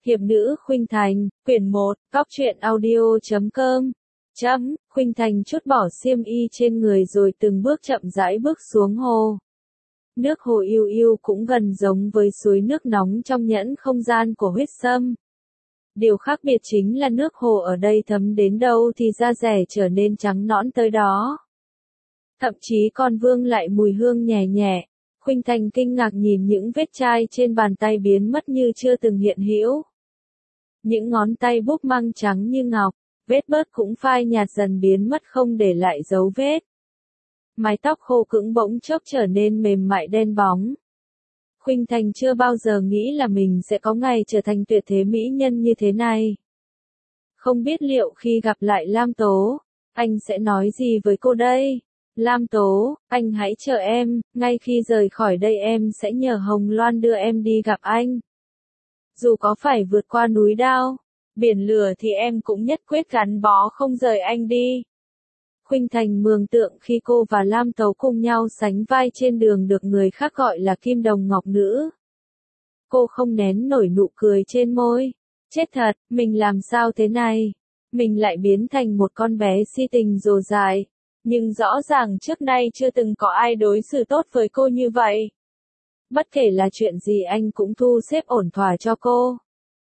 Hiệp nữ Khuynh Thành, quyển 1, góc truyện audio.com. Khuynh Thành trút bỏ xiêm y trên người rồi từng bước chậm rãi bước xuống hồ. Nước hồ yêu yêu cũng gần giống với suối nước nóng trong nhẫn không gian của huyết sâm. Điều khác biệt chính là nước hồ ở đây thấm đến đâu thì da rẻ trở nên trắng nõn tới đó. Thậm chí còn vương lại mùi hương nhẹ nhẹ. Khuynh Thành kinh ngạc nhìn những vết chai trên bàn tay biến mất như chưa từng hiện hữu. Những ngón tay búp măng trắng như ngọc, vết bớt cũng phai nhạt dần biến mất không để lại dấu vết. Mái tóc khô cứng bỗng chốc trở nên mềm mại đen bóng. Khuynh Thành chưa bao giờ nghĩ là mình sẽ có ngày trở thành tuyệt thế mỹ nhân như thế này. Không biết liệu khi gặp lại Lam Tố, anh sẽ nói gì với cô đây? Lam Tố, anh hãy chờ em, ngay khi rời khỏi đây em sẽ nhờ Hồng Loan đưa em đi gặp anh. Dù có phải vượt qua núi đao, biển lửa thì em cũng nhất quyết gắn bó không rời anh đi. Khuynh Thành mường tượng khi cô và Lam Tố cùng nhau sánh vai trên đường được người khác gọi là Kim Đồng Ngọc Nữ. Cô không nén nổi nụ cười trên môi. Chết thật, mình làm sao thế này? Mình lại biến thành một con bé si tình rồ dại. Nhưng rõ ràng trước nay chưa từng có ai đối xử tốt với cô như vậy. Bất kể là chuyện gì anh cũng thu xếp ổn thỏa cho cô.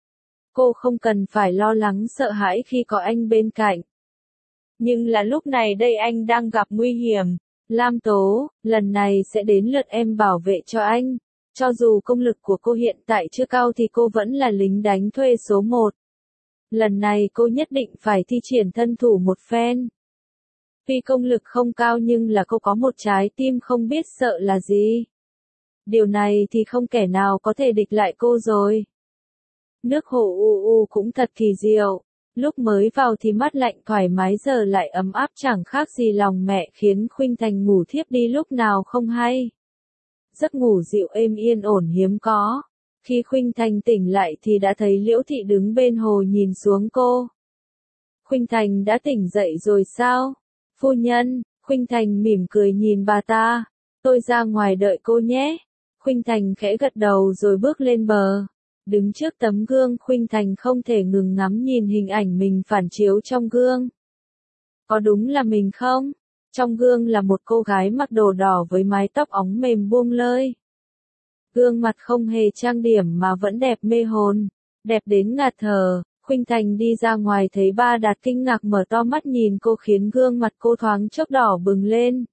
Cô không cần phải lo lắng sợ hãi khi có anh bên cạnh. Nhưng là lúc này đây anh đang gặp nguy hiểm. Lam Tố, lần này sẽ đến lượt em bảo vệ cho anh. Cho dù công lực của cô hiện tại chưa cao thì cô vẫn là lính đánh thuê số 1. Lần này cô nhất định phải thi triển thân thủ một phen. Tuy công lực không cao nhưng là cô có một trái tim không biết sợ là gì. Điều này thì không kẻ nào có thể địch lại cô rồi. Nước hồ u u cũng thật kỳ diệu. Lúc mới vào thì mát lạnh thoải mái giờ lại ấm áp chẳng khác gì lòng mẹ khiến Khuynh Thành ngủ thiếp đi lúc nào không hay. Giấc ngủ dịu êm yên ổn hiếm có. Khi Khuynh Thành tỉnh lại thì đã thấy Liễu Thị đứng bên hồ nhìn xuống cô. Khuynh Thành đã tỉnh dậy rồi sao? Phu nhân, Khuynh Thành mỉm cười nhìn bà ta. Tôi ra ngoài đợi cô nhé. Khuynh Thành khẽ gật đầu rồi bước lên bờ. Đứng trước tấm gương Khuynh Thành không thể ngừng ngắm nhìn hình ảnh mình phản chiếu trong gương. Có đúng là mình không? Trong gương là một cô gái mặc đồ đỏ với mái tóc óng mềm buông lơi. Gương mặt không hề trang điểm mà vẫn đẹp mê hồn, đẹp đến ngạt thở. Khuynh Thành đi ra ngoài thấy Ba Đạt kinh ngạc mở to mắt nhìn cô khiến gương mặt cô thoáng chốc đỏ bừng lên.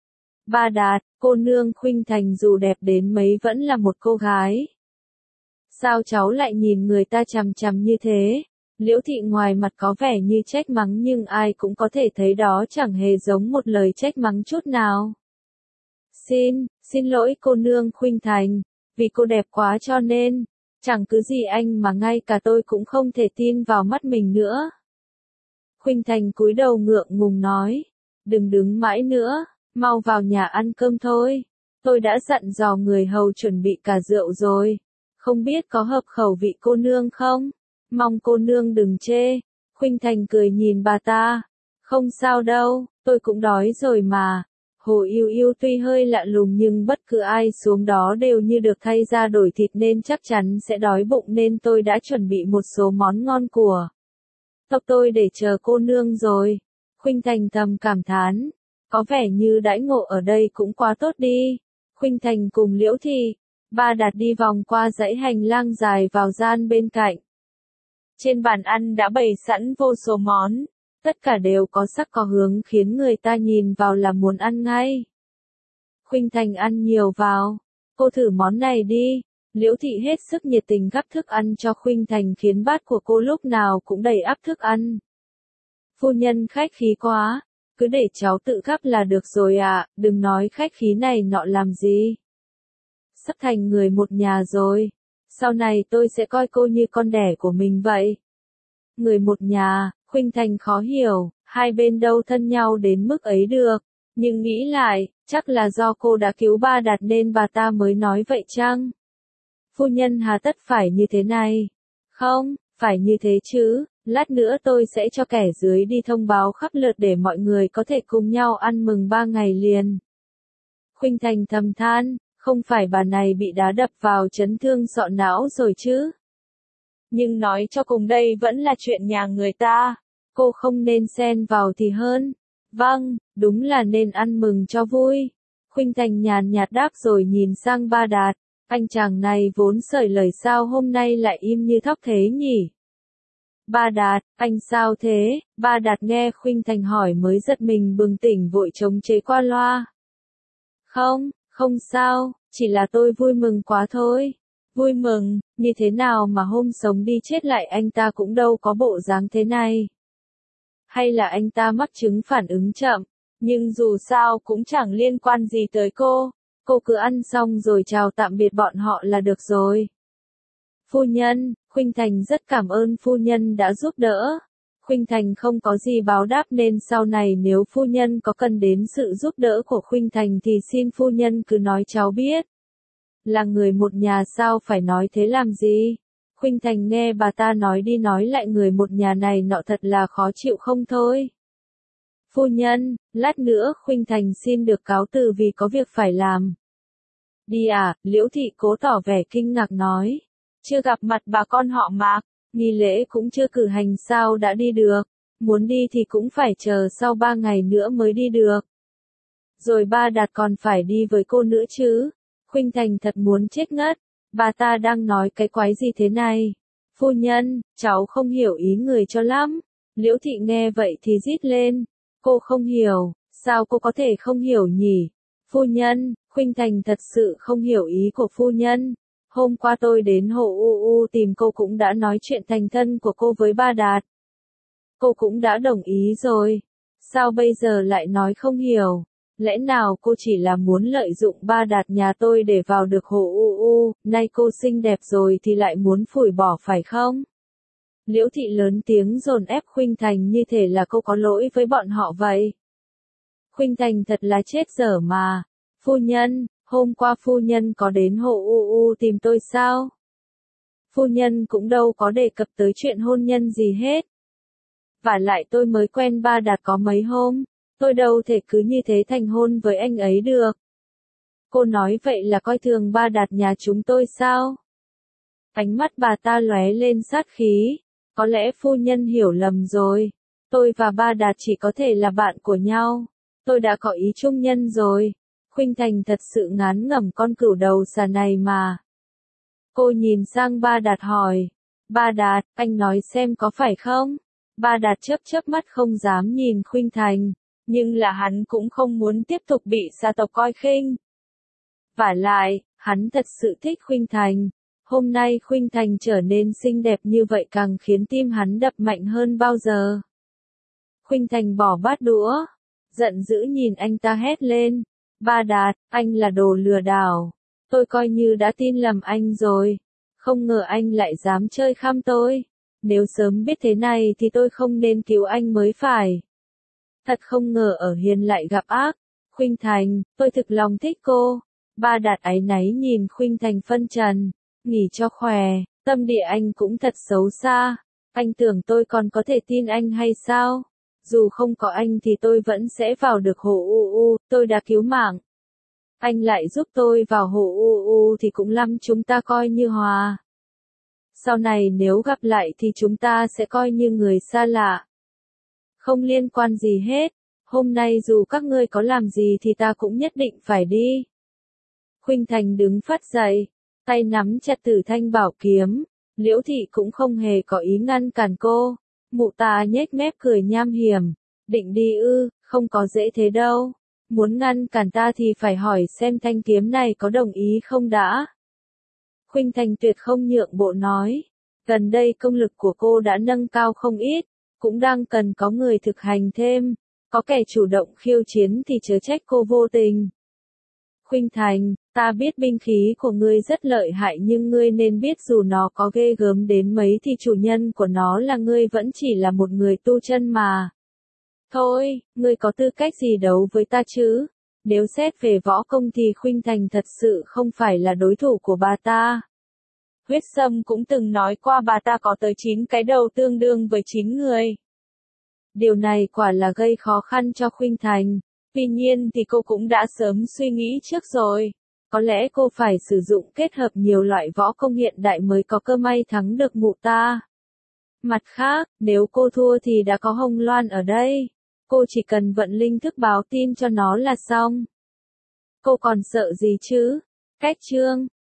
Ba Đạt, cô nương Khuynh Thành dù đẹp đến mấy vẫn là một cô gái. Sao cháu lại nhìn người ta chằm chằm như thế? Liễu Thị ngoài mặt có vẻ như trách mắng nhưng ai cũng có thể thấy đó chẳng hề giống một lời trách mắng chút nào. Xin lỗi cô nương Khuynh Thành, vì cô đẹp quá cho nên, chẳng cứ gì anh mà ngay cả tôi cũng không thể tin vào mắt mình nữa. Khuynh Thành cúi đầu ngượng ngùng nói, đừng đứng mãi nữa, mau vào nhà ăn cơm thôi. Tôi đã dặn dò người hầu chuẩn bị cả rượu rồi. Không biết có hợp khẩu vị cô nương không? Mong cô nương đừng chê. Khuynh Thành cười nhìn bà ta. Không sao đâu, tôi cũng đói rồi mà. Hồ Yêu Yêu tuy hơi lạ lùng nhưng bất cứ ai xuống đó đều như được thay ra đổi thịt nên chắc chắn sẽ đói bụng nên tôi đã chuẩn bị một số món ngon của tộc tôi để chờ cô nương rồi. Khuynh Thành thầm cảm thán. Có vẻ như đãi ngộ ở đây cũng quá tốt đi. Khuynh Thành cùng Liễu Thị, Ba Đạt đi vòng qua dãy hành lang dài vào gian bên cạnh. Trên bàn ăn đã bày sẵn vô số món, tất cả đều có sắc có hướng khiến người ta nhìn vào là muốn ăn ngay. Khuynh Thành ăn nhiều vào, cô thử món này đi. Liễu Thị hết sức nhiệt tình gắp thức ăn cho Khuynh Thành khiến bát của cô lúc nào cũng đầy ắp thức ăn. Phu nhân khách khí quá, cứ để cháu tự gắp là được rồi ạ, đừng nói khách khí này nọ làm gì. Sắp thành người một nhà rồi, sau này tôi sẽ coi cô như con đẻ của mình vậy. Người một nhà, Khuynh Thành khó hiểu, hai bên đâu thân nhau đến mức ấy được, nhưng nghĩ lại, chắc là do cô đã cứu Ba Đạt nên bà ta mới nói vậy chăng? Phu nhân hà tất phải như thế này? Không, phải như thế chứ, lát nữa tôi sẽ cho kẻ dưới đi thông báo khắp lượt để mọi người có thể cùng nhau ăn mừng 3 ngày liền. Khuynh Thành thầm than. Không phải bà này bị đá đập vào chấn thương sọ não rồi chứ? Nhưng nói cho cùng đây vẫn là chuyện nhà người ta. Cô không nên xen vào thì hơn. Vâng, đúng là nên ăn mừng cho vui. Khuynh Thành nhàn nhạt đáp rồi nhìn sang Ba Đạt. Anh chàng này vốn sởi lời sao hôm nay lại im như thóc thế nhỉ? Ba Đạt, anh sao thế? Ba Đạt nghe Khuynh Thành hỏi mới giật mình bừng tỉnh vội chống chế qua loa. Không, không sao, chỉ là tôi vui mừng quá thôi. Vui mừng, như thế nào mà hôm sống đi chết lại anh ta cũng đâu có bộ dáng thế này. Hay là anh ta mắc chứng phản ứng chậm, nhưng dù sao cũng chẳng liên quan gì tới cô. Cô cứ ăn xong rồi chào tạm biệt bọn họ là được rồi. Phu nhân, Khuynh Thành rất cảm ơn phu nhân đã giúp đỡ. Khuynh Thành không có gì báo đáp nên sau này nếu phu nhân có cần đến sự giúp đỡ của Khuynh Thành thì xin phu nhân cứ nói cháu biết. Là người một nhà sao phải nói thế làm gì? Khuynh Thành nghe bà ta nói đi nói lại người một nhà này nọ thật là khó chịu không thôi. Phu nhân, lát nữa Khuynh Thành xin được cáo từ vì có việc phải làm. Đi à, Liễu Thị cố tỏ vẻ kinh ngạc nói. Chưa gặp mặt bà con họ Mạc, nghi lễ cũng chưa cử hành sao đã đi được. Muốn đi thì cũng phải chờ sau 3 ngày nữa mới đi được. Rồi Ba Đạt còn phải đi với cô nữa chứ. Khuynh Thành thật muốn chết ngất. Bà ta đang nói cái quái gì thế này? Phu nhân, cháu không hiểu ý người cho lắm. Liễu Thị nghe vậy thì rít lên. Cô không hiểu, sao cô có thể không hiểu nhỉ? Phu nhân, Khuynh Thành thật sự không hiểu ý của phu nhân. Hôm qua tôi đến Hồ U tìm cô cũng đã nói chuyện thành thân của cô với Ba Đạt. Cô cũng đã đồng ý rồi. Sao bây giờ lại nói không hiểu? Lẽ nào cô chỉ là muốn lợi dụng Ba Đạt nhà tôi để vào được Hồ U, nay cô xinh đẹp rồi thì lại muốn phủi bỏ phải không? Liễu Thị lớn tiếng dồn ép Khuynh Thành như thể là cô có lỗi với bọn họ vậy. Khuynh Thành thật là chết dở mà. Phu nhân, hôm qua phu nhân có đến Hồ U tìm tôi sao? Phu nhân cũng đâu có đề cập tới chuyện hôn nhân gì hết. Vả lại tôi mới quen Ba Đạt có mấy hôm, tôi đâu thể cứ như thế thành hôn với anh ấy được. Cô nói vậy là coi thường Ba Đạt nhà chúng tôi sao? Ánh mắt bà ta lóe lên sát khí. Có lẽ phu nhân hiểu lầm rồi. Tôi và Ba Đạt chỉ có thể là bạn của nhau. Tôi đã có ý chung nhân rồi. Khuynh Thành thật sự ngán ngẩm con cừu đầu xà này mà. Cô nhìn sang Ba Đạt hỏi. Ba Đạt, anh nói xem có phải không? Ba Đạt chớp chớp mắt không dám nhìn Khuynh Thành. Nhưng là hắn cũng không muốn tiếp tục bị gia tộc coi khinh. Vả lại, hắn thật sự thích Khuynh Thành. Hôm nay Khuynh Thành trở nên xinh đẹp như vậy càng khiến tim hắn đập mạnh hơn bao giờ. Khuynh Thành bỏ bát đũa, giận dữ nhìn anh ta hét lên. Ba Đạt, anh là đồ lừa đảo. Tôi coi như đã tin lầm anh rồi. Không ngờ anh lại dám chơi khăm tôi. Nếu sớm biết thế này thì tôi không nên cứu anh mới phải. Thật không ngờ ở hiền lại gặp ác. Khuynh Thành, tôi thực lòng thích cô. Ba Đạt áy náy nhìn Khuynh Thành phân trần. Nghỉ cho khỏe, tâm địa anh cũng thật xấu xa. Anh tưởng tôi còn có thể tin anh hay sao? Dù không có anh thì tôi vẫn sẽ vào được Hồ U, tôi đã cứu mạng. Anh lại giúp tôi vào Hồ U thì cũng lắm chúng ta coi như hòa. Sau này nếu gặp lại thì chúng ta sẽ coi như người xa lạ. Không liên quan gì hết. Hôm nay dù các ngươi có làm gì thì ta cũng nhất định phải đi. Khuynh Thành đứng phát dậy, tay nắm chặt Tử Thanh bảo kiếm. Liễu Thị cũng không hề có ý ngăn cản cô. Mụ ta nhếch mép cười nham hiểm. Định đi ư, không có dễ thế đâu. Muốn ngăn cản ta thì phải hỏi xem thanh kiếm này có đồng ý không đã. Khuynh Thành tuyệt không nhượng bộ nói. Gần đây công lực của cô đã nâng cao không ít. Cũng đang cần có người thực hành thêm. Có kẻ chủ động khiêu chiến thì chớ trách cô vô tình. Khuynh Thành, ta biết binh khí của ngươi rất lợi hại nhưng ngươi nên biết dù nó có ghê gớm đến mấy thì chủ nhân của nó là ngươi vẫn chỉ là một người tu chân mà. Thôi, ngươi có tư cách gì đấu với ta chứ? Nếu xét về võ công thì Khuynh Thành thật sự không phải là đối thủ của bà ta. Huyết Sâm cũng từng nói qua bà ta có tới 9 cái đầu tương đương với 9 người. Điều này quả là gây khó khăn cho Khuynh Thành. Tuy nhiên thì cô cũng đã sớm suy nghĩ trước rồi. Có lẽ cô phải sử dụng kết hợp nhiều loại võ công hiện đại mới có cơ may thắng được mụ ta. Mặt khác, nếu cô thua thì đã có Hồng Loan ở đây. Cô chỉ cần vận linh thức báo tin cho nó là xong. Cô còn sợ gì chứ? Cách chương